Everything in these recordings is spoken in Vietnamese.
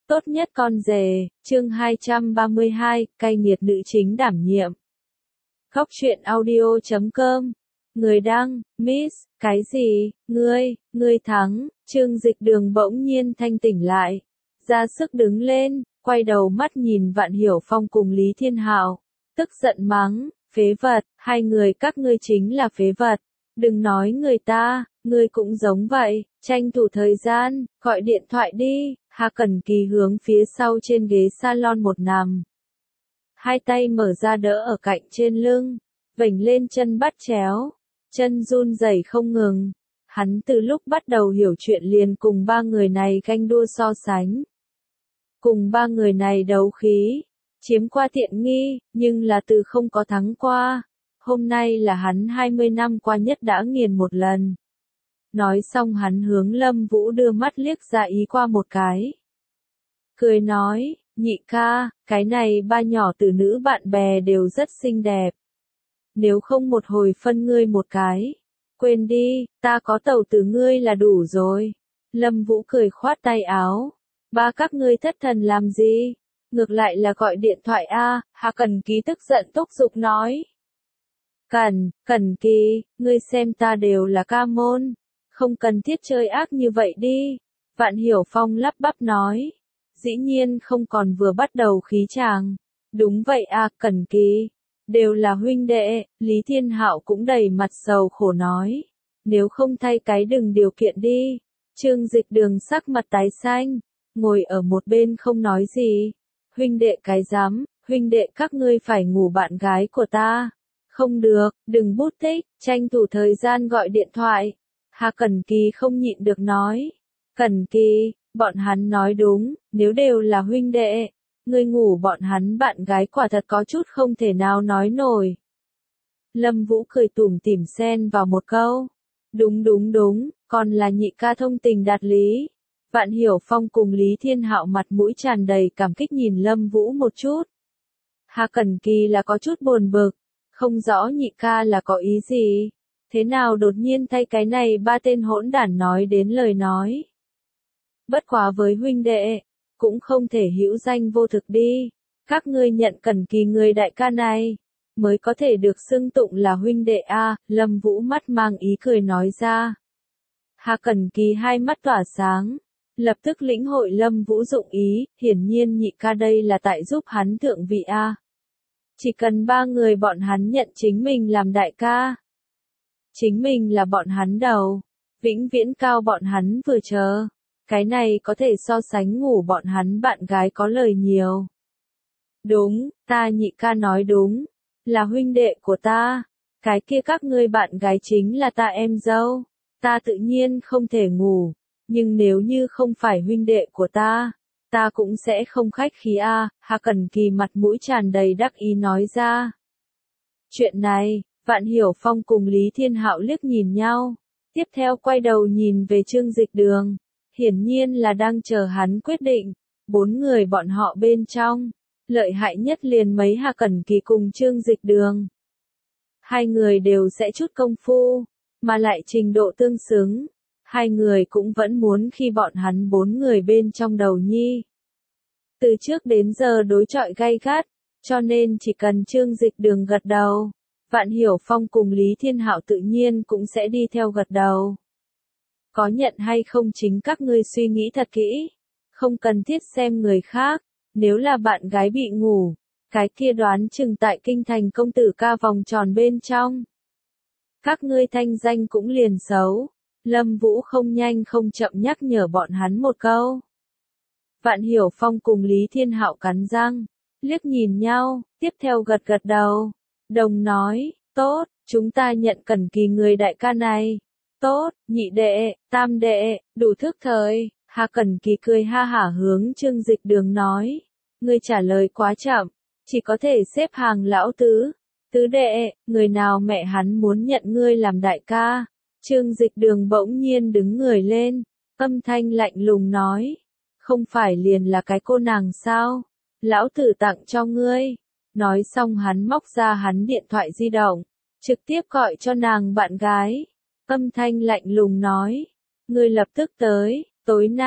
Tốt nhất con rể, chương 232, cay nghiệt nữ chính đảm nhiệm. Góc truyện audio.com. Người đăng, Miss, cái gì, ngươi thắng. Trương Dịch Đường bỗng nhiên thanh tỉnh lại, ra sức đứng lên, quay đầu mắt nhìn Vạn Hiểu Phong cùng Lý Thiên Hạo, tức giận mắng, phế vật, hai người các ngươi chính là phế vật. Đừng nói người ta, ngươi cũng giống vậy, tranh thủ thời gian, gọi điện thoại đi. Hà Cẩn Kỳ hướng phía sau trên ghế salon một nằm, hai tay mở ra đỡ ở cạnh trên lưng, vểnh lên chân bắt chéo, chân run rẩy không ngừng. Hắn từ lúc bắt đầu hiểu chuyện liền cùng ba người này ganh đua so sánh, cùng ba người này đấu khí, chiếm qua tiện nghi, nhưng là từ không có thắng qua. Hôm nay là hắn 20 năm qua nhất đã nghiền một lần. Nói xong hắn hướng Lâm Vũ đưa mắt liếc ra ý qua một cái, cười nói, nhị ca, cái này ba nhỏ tử nữ bạn bè đều rất xinh đẹp. Nếu không một hồi phân ngươi một cái. Quên đi, ta có tẩu tử ngươi là đủ rồi. Lâm Vũ cười khoát tay áo. Ba các ngươi thất thần làm gì? Ngược lại là gọi điện thoại a. Hà Cẩn Kỳ tức giận thúc giục nói. Cẩn Kỳ, ngươi xem ta đều là ca môn. Không cần thiết chơi ác như vậy đi. Vạn Hiểu Phong lắp bắp nói. Dĩ nhiên không còn vừa bắt đầu khí chàng. Đúng vậy a, Cẩn Kỳ. Đều là huynh đệ. Lý Thiên Hạo cũng đầy mặt sầu khổ nói. Nếu không thay cái đừng điều kiện đi. Trương Dịch Đường sắc mặt tái xanh, ngồi ở một bên không nói gì. Huynh đệ cái dám, huynh đệ các ngươi phải ngủ bạn gái của ta. Không được, đừng bút tích, tranh thủ thời gian gọi điện thoại. Hà Cẩn Kỳ không nhịn được nói. Cẩn Kỳ, bọn hắn nói đúng, nếu đều là huynh đệ, ngươi ngủ bọn hắn bạn gái quả thật có chút không thể nào nói nổi. Lâm Vũ cười tủm tỉm xen vào một câu. Đúng, còn là nhị ca thông tình đạt lý. Vạn Hiểu Phong cùng Lý Thiên Hạo mặt mũi tràn đầy cảm kích nhìn Lâm Vũ một chút. Hà Cẩn Kỳ là có chút buồn bực, không rõ nhị ca là có ý gì. Thế nào đột nhiên thay cái này ba tên hỗn đản nói đến lời nói. Bất quá với huynh đệ, cũng không thể hữu danh vô thực đi. Các ngươi nhận Cẩn Kỳ người đại ca này, mới có thể được xưng tụng là huynh đệ a. Lâm Vũ mắt mang ý cười nói ra. Hà Cẩn Kỳ hai mắt tỏa sáng, lập tức lĩnh hội Lâm Vũ dụng ý, hiển nhiên nhị ca đây là tại giúp hắn thượng vị a. Chỉ cần ba người bọn hắn nhận chính mình làm đại ca, chính mình là bọn hắn đầu, vĩnh viễn cao bọn hắn vừa chờ. Cái này có thể so sánh ngủ bọn hắn bạn gái có lời nhiều. Đúng, ta nhị ca nói đúng, là huynh đệ của ta. Cái kia các ngươi bạn gái chính là ta em dâu. Ta tự nhiên không thể ngủ, nhưng nếu như không phải huynh đệ của ta cũng sẽ không khách khí a. Hà Cẩn Kỳ mặt mũi tràn đầy đắc ý nói ra. Chuyện này, Vạn Hiểu Phong cùng Lý Thiên Hạo liếc nhìn nhau, tiếp theo quay đầu nhìn về Trương Dịch Đường. Hiển nhiên là đang chờ hắn quyết định. Bốn người bọn họ bên trong, lợi hại nhất liền mấy Hà Cẩn Kỳ cùng Trương Dịch Đường. Hai người đều sẽ chút công phu, mà lại trình độ tương xứng. Hai người cũng vẫn muốn khi bọn hắn bốn người bên trong đầu nhi. Từ trước đến giờ đối chọi gay gắt, cho nên chỉ cần Trương Dịch Đường gật đầu, Vạn Hiểu Phong cùng Lý Thiên Hạo tự nhiên cũng sẽ đi theo gật đầu. Có nhận hay không chính các ngươi suy nghĩ thật kỹ, không cần thiết xem người khác. Nếu là bạn gái bị ngủ, cái kia đoán chừng tại kinh thành công tử ca vòng tròn bên trong, các ngươi thanh danh cũng liền xấu. Lâm Vũ không nhanh không chậm nhắc nhở bọn hắn một câu. Vạn Hiểu Phong cùng Lý Thiên Hạo cắn răng, liếc nhìn nhau, tiếp theo gật gật đầu, đồng nói, tốt, chúng ta nhận Cẩn Kỳ người đại ca này. Tốt, nhị đệ, tam đệ, đủ thức thời. Hà Cẩn Kỳ cười ha hả hướng Trương Dịch Đường nói. Ngươi trả lời quá chậm, chỉ có thể xếp hàng lão tứ. Tứ đệ, người nào mẹ hắn muốn nhận ngươi làm đại ca? Trương Dịch Đường bỗng nhiên đứng người lên, âm thanh lạnh lùng nói. Không phải liền là cái cô nàng sao? Lão tử tặng cho ngươi. Nói xong hắn móc ra hắn điện thoại di động, trực tiếp gọi cho nàng bạn gái. Âm thanh lạnh lùng nói, ngươi lập tức tới, tối nay,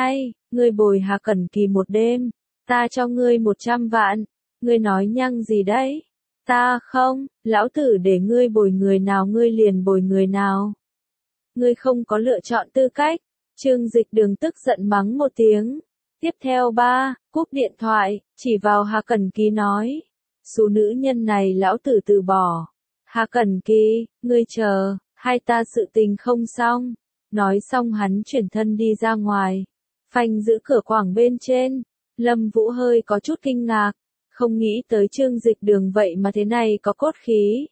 ngươi bồi Hà Cẩn Kỳ một đêm, ta cho ngươi 100 vạn, ngươi nói nhăng gì đấy? Ta không, lão tử để ngươi bồi người nào ngươi liền bồi người nào. Ngươi không có lựa chọn tư cách. Trương Dịch Đường tức giận mắng một tiếng. Tiếp theo cúp điện thoại, chỉ vào Hà Cẩn Kỳ nói. Số nữ nhân này lão tử từ bỏ. Hà Cẩn Kỳ, ngươi chờ, hai ta sự tình không xong. Nói xong hắn chuyển thân đi ra ngoài. Phanh giữ cửa quảng bên trên. Lâm Vũ hơi có chút kinh ngạc. Không nghĩ tới Trương Dịch Đường vậy mà thế này có cốt khí.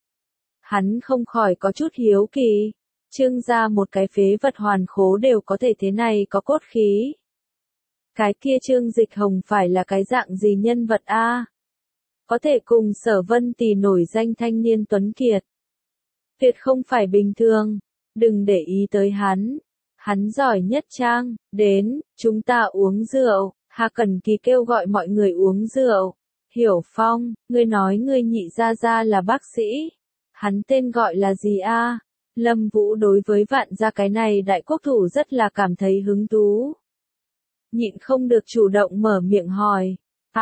Hắn không khỏi có chút hiếu kỳ. Trương gia một cái phế vật hoàn khố đều có thể thế này có cốt khí. Cái kia Trương Dịch Hồng phải là cái dạng gì nhân vật a? Có thể cùng Sở Vân Tì nổi danh thanh niên tuấn kiệt. Tuyệt không phải bình thường, đừng để ý tới hắn. Hắn giỏi nhất trang, đến, chúng ta uống rượu. Hà Cẩn Kỳ kêu gọi mọi người uống rượu. Hiểu Phong, ngươi nói ngươi nhị gia gia là bác sĩ. Hắn tên gọi là gì a? Lâm Vũ đối với Vạn gia cái này đại quốc thủ rất là cảm thấy hứng thú. Nhịn không được chủ động mở miệng hỏi.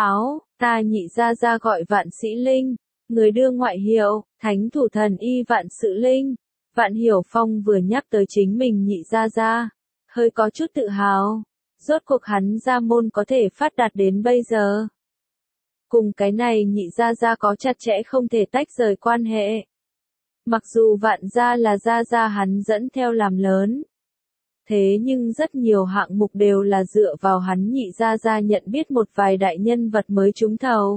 Ta nhị gia gia gọi Vạn Sĩ Linh. Người đưa ngoại hiệu, Thánh Thủ Thần Y Vạn Sự Linh. Vạn Hiểu Phong vừa nhắc tới chính mình nhị gia gia, hơi có chút tự hào. Rốt cuộc hắn gia môn có thể phát đạt đến bây giờ. Cùng cái này nhị gia gia có chặt chẽ không thể tách rời quan hệ. Mặc dù Vạn gia là gia gia hắn dẫn theo làm lớn. Thế nhưng rất nhiều hạng mục đều là dựa vào hắn nhị gia gia nhận biết một vài đại nhân vật mới trúng thầu.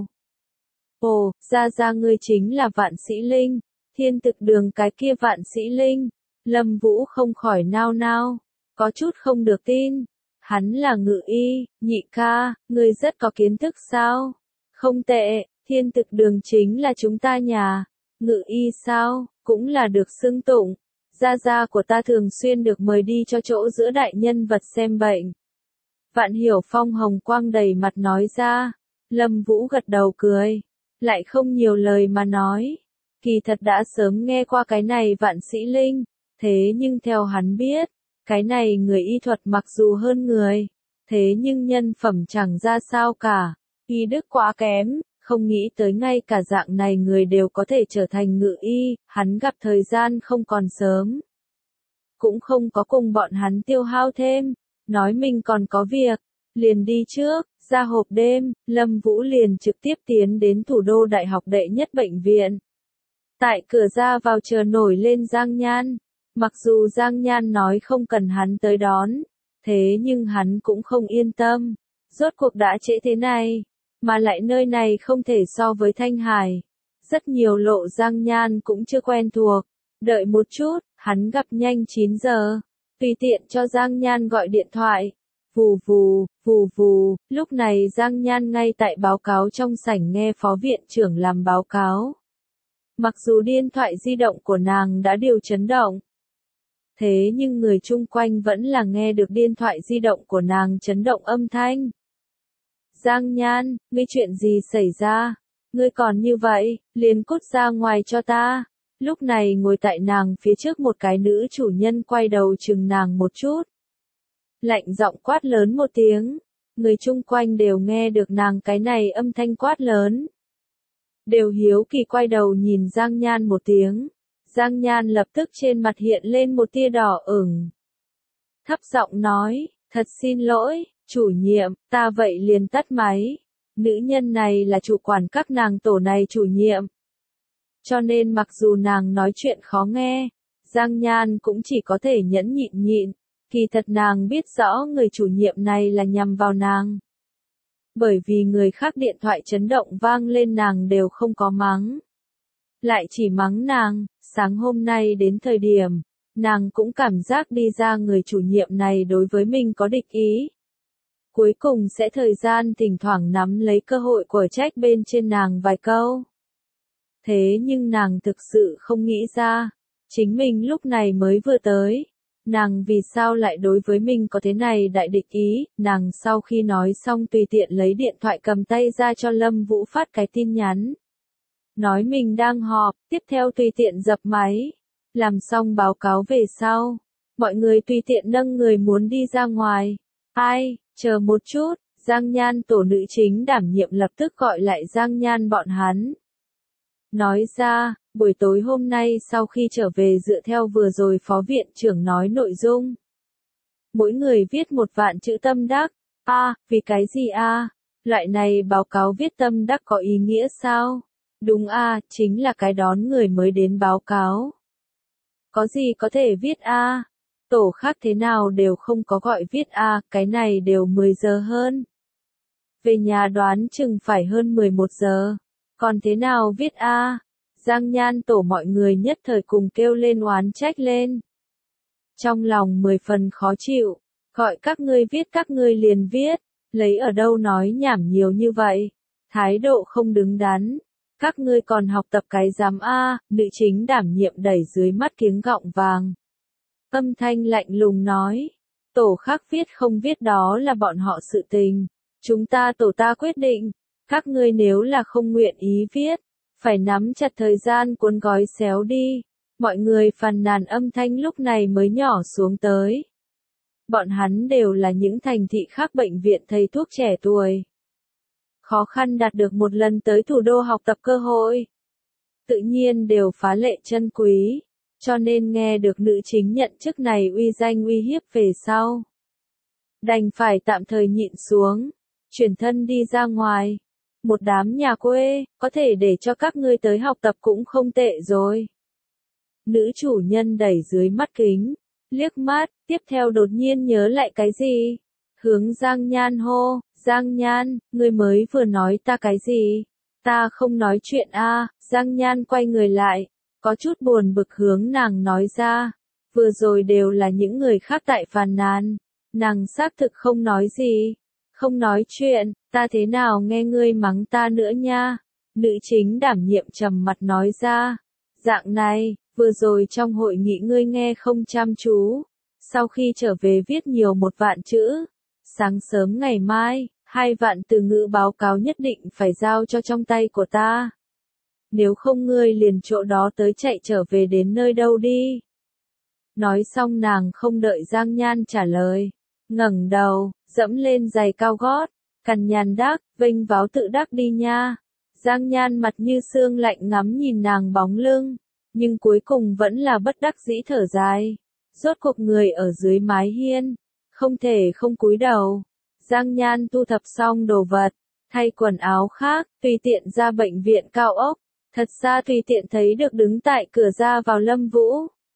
Ồ, gia gia ngươi chính là Vạn Sĩ Linh, Thiên Thực Đường cái kia Vạn Sĩ Linh. Lâm Vũ không khỏi nao nao, có chút không được tin. Hắn là ngự y, nhị ca, ngươi rất có kiến thức sao? Không tệ, Thiên Thực Đường chính là chúng ta nhà. Ngự y sao, cũng là được xưng tụng. Gia gia của ta thường xuyên được mời đi cho chỗ giữa đại nhân vật xem bệnh. Vạn Hiểu Phong hồng quang đầy mặt nói ra. Lâm Vũ gật đầu cười, lại không nhiều lời mà nói. Kỳ thật đã sớm nghe qua cái này Vạn Sĩ Linh, thế nhưng theo hắn biết, cái này người y thuật mặc dù hơn người, thế nhưng nhân phẩm chẳng ra sao cả, y đức quá kém. Không nghĩ tới ngay cả dạng này người đều có thể trở thành ngự y, hắn gặp thời gian không còn sớm. Cũng không có cùng bọn hắn tiêu hao thêm, nói mình còn có việc, liền đi trước, ra hộp đêm, Lâm Vũ liền trực tiếp tiến đến thủ đô đại học đệ nhất bệnh viện. Tại cửa ra vào chờ nổi lên Giang Nhan, mặc dù Giang Nhan nói không cần hắn tới đón, thế nhưng hắn cũng không yên tâm, rốt cuộc đã trễ thế này. Mà lại nơi này không thể so với Thanh Hải. Rất nhiều lộ Giang Nhan cũng chưa quen thuộc. Đợi một chút, hắn gặp nhanh 9 giờ. Tùy tiện cho Giang Nhan gọi điện thoại. Vù vù, lúc này Giang Nhan ngay tại báo cáo trong sảnh nghe phó viện trưởng làm báo cáo. Mặc dù điện thoại di động của nàng đã điều chấn động. Thế nhưng người chung quanh vẫn là nghe được điện thoại di động của nàng chấn động âm thanh. Giang Nhan, ngươi chuyện gì xảy ra? Ngươi còn như vậy, liền cút ra ngoài cho ta. Lúc này ngồi tại nàng phía trước một cái nữ chủ nhân quay đầu chừng nàng một chút. Lạnh giọng quát lớn một tiếng. Người chung quanh đều nghe được nàng cái này âm thanh quát lớn. Đều hiếu kỳ quay đầu nhìn Giang Nhan một tiếng. Giang Nhan lập tức trên mặt hiện lên một tia đỏ ửng. Thấp giọng nói, thật xin lỗi. Chủ nhiệm, ta vậy liền tắt máy. Nữ nhân này là chủ quản các nàng tổ này chủ nhiệm. Cho nên mặc dù nàng nói chuyện khó nghe, Giang Nhan cũng chỉ có thể nhẫn nhịn. Kỳ thật nàng biết rõ người chủ nhiệm này là nhằm vào nàng. Bởi vì người khác điện thoại chấn động vang lên nàng đều không có mắng. Lại chỉ mắng nàng, sáng hôm nay đến thời điểm, nàng cũng cảm giác đi ra người chủ nhiệm này đối với mình có địch ý. Cuối cùng sẽ thời gian thỉnh thoảng nắm lấy cơ hội của trách bên trên nàng vài câu. Thế nhưng nàng thực sự không nghĩ ra, chính mình lúc này mới vừa tới, nàng vì sao lại đối với mình có thế này đại địch ý. Nàng sau khi nói xong tùy tiện lấy điện thoại cầm tay ra cho Lâm Vũ phát cái tin nhắn. Nói mình đang họp, tiếp theo tùy tiện dập máy. Làm xong báo cáo về sau, mọi người tùy tiện nâng người muốn đi ra ngoài. Ai, Chờ một chút, Giang Nhan tổ nữ chính đảm nhiệm lập tức gọi lại Giang Nhan bọn hắn. Nói ra, buổi tối hôm nay sau khi trở về dựa theo vừa rồi phó viện trưởng nói nội dung. Mỗi người viết 1.000 chữ tâm đắc. Vì cái gì Loại này báo cáo viết tâm đắc có ý nghĩa sao? Đúng chính là cái đón người mới đến báo cáo. Có gì có thể viết Tổ khác thế nào đều không có gọi viết cái này đều 10 giờ hơn. Về nhà đoán chừng phải hơn 11 giờ. Còn thế nào viết Giang Nhan tổ mọi người nhất thời cùng kêu lên oán trách lên. Trong lòng 10 phần khó chịu, gọi các ngươi viết các ngươi liền viết, lấy ở đâu nói nhảm nhiều như vậy, thái độ không đứng đắn. Các ngươi còn học tập cái giám nữ chính đảm nhiệm đẩy dưới mắt kiếng gọng vàng. Âm thanh lạnh lùng nói, tổ khác viết không viết đó là bọn họ sự tình. Chúng ta tổ ta quyết định, các ngươi nếu là không nguyện ý viết, phải nắm chặt thời gian cuốn gói xéo đi. Mọi người phàn nàn âm thanh lúc này mới nhỏ xuống tới. Bọn hắn đều là những thành thị khác bệnh viện thầy thuốc trẻ tuổi. Khó khăn đạt được một lần tới thủ đô học tập cơ hội. Tự nhiên đều phá lệ chân quý, cho nên nghe được nữ chính nhận chức này uy danh uy hiếp về sau. Đành phải tạm thời nhịn xuống, chuyển thân đi ra ngoài. Một đám nhà quê, có thể để cho các ngươi tới học tập cũng không tệ rồi. Nữ chủ nhân đẩy dưới mắt kính, liếc mắt, tiếp theo đột nhiên nhớ lại cái gì. Hướng Giang Nhan hô, Giang Nhan, ngươi mới vừa nói ta cái gì? Ta không nói chuyện Giang Nhan quay người lại, có chút buồn bực hướng nàng nói ra. Vừa rồi đều là những người khác tại phàn nàn, nàng xác thực không nói gì. Không nói chuyện, ta thế nào nghe ngươi mắng ta nữa nha? Nữ chính đảm nhiệm trầm mặt nói ra. Dạng này, vừa rồi trong hội nghị ngươi nghe không chăm chú. Sau khi trở về viết nhiều 1.000 chữ. Sáng sớm ngày mai, 2.000 từ ngữ báo cáo nhất định phải giao cho trong tay của ta. Nếu không ngươi liền chỗ đó tới chạy trở về đến nơi đâu đi. Nói xong nàng không đợi Giang Nhan trả lời. Ngẩng đầu, dẫm lên giày cao gót, cằn nhằn đắc, vênh váo tự đắc đi nha. Giang Nhan mặt như sương lạnh ngắm nhìn nàng bóng lưng, nhưng cuối cùng vẫn là bất đắc dĩ thở dài. Rốt cuộc người ở dưới mái hiên, không thể không cúi đầu. Giang Nhan thu thập xong đồ vật, thay quần áo khác, tùy tiện ra bệnh viện cao ốc. Thật ra tùy tiện thấy được đứng tại cửa ra vào Lâm Vũ.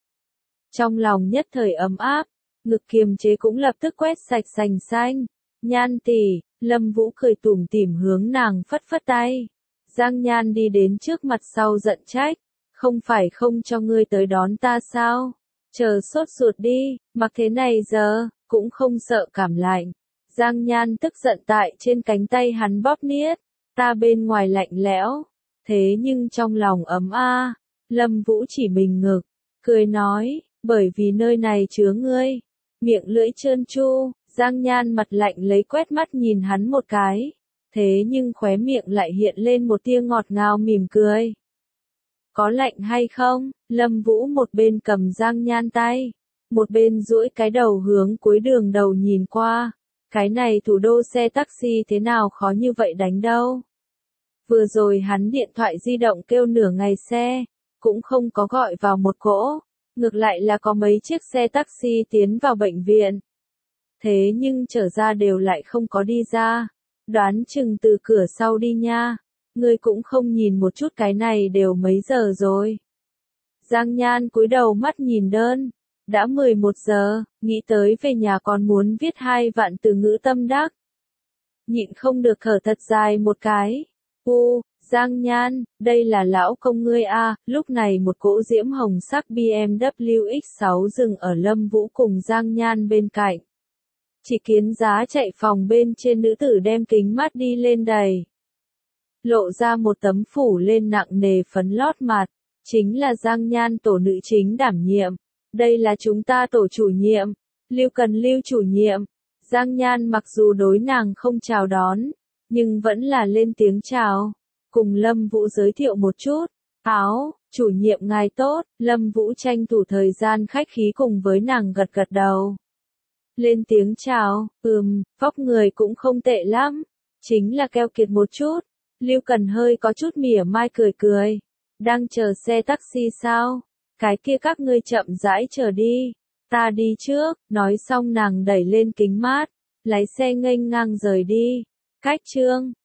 Trong lòng nhất thời ấm áp, ngực kiềm chế cũng lập tức quét sạch sành xanh. Nhan tỷ, Lâm Vũ cười tủm tỉm hướng nàng phất phất tay. Giang Nhan đi đến trước mặt sau giận trách, không phải không cho ngươi tới đón ta sao? Chờ sốt ruột đi, mặc thế này giờ, cũng không sợ cảm lạnh. Giang Nhan tức giận tại trên cánh tay hắn bóp niết, ta bên ngoài lạnh lẽo, thế nhưng trong lòng ấm Lâm Vũ chỉ mình ngực, cười nói, bởi vì nơi này chứa ngươi. Miệng lưỡi trơn tru, Giang Nhan mặt lạnh lấy quét mắt nhìn hắn một cái, thế nhưng khóe miệng lại hiện lên một tia ngọt ngào mỉm cười. Có lạnh hay không? Lâm Vũ một bên cầm Giang Nhan tay, một bên duỗi cái đầu hướng cuối đường đầu nhìn qua. Cái này thủ đô xe taxi thế nào khó như vậy đánh đâu. Vừa rồi hắn điện thoại di động kêu nửa ngày xe, cũng không có gọi vào một cỗ, ngược lại là có mấy chiếc xe taxi tiến vào bệnh viện. Thế nhưng trở ra đều lại không có đi ra, đoán chừng từ cửa sau đi nha, ngươi cũng không nhìn một chút cái này đều mấy giờ rồi. Giang Nhan cúi đầu mắt nhìn đơn, đã 11 giờ, nghĩ tới về nhà còn muốn viết 2.000 từ ngữ tâm đắc. Nhịn không được thở thật dài một cái. Giang Nhan, đây là lão công ngươi lúc này một cỗ diễm hồng sắc BMW X6 dừng ở Lâm Vũ cùng Giang Nhan bên cạnh. Chỉ kiến giá chạy phòng bên trên nữ tử đem kính mắt đi lên đầy. Lộ ra một tấm phủ lên nặng nề phấn lót mặt, chính là Giang Nhan tổ nữ chính đảm nhiệm. Đây là chúng ta tổ chủ nhiệm, Lưu Cần Lưu chủ nhiệm. Giang Nhan mặc dù đối nàng không chào đón, nhưng vẫn là lên tiếng chào, cùng Lâm Vũ giới thiệu một chút. Chủ nhiệm ngài tốt. Lâm Vũ tranh thủ thời gian khách khí cùng với nàng gật gật đầu. lên tiếng chào, vóc người cũng không tệ lắm, chính là keo kiệt một chút. Lưu Cần hơi có chút mỉa mai cười cười. Đang chờ xe taxi sao? Cái kia các ngươi chậm rãi chờ đi. Ta đi trước, nói xong nàng đẩy lên kính mát, lái xe nghênh ngang rời đi. Cách chương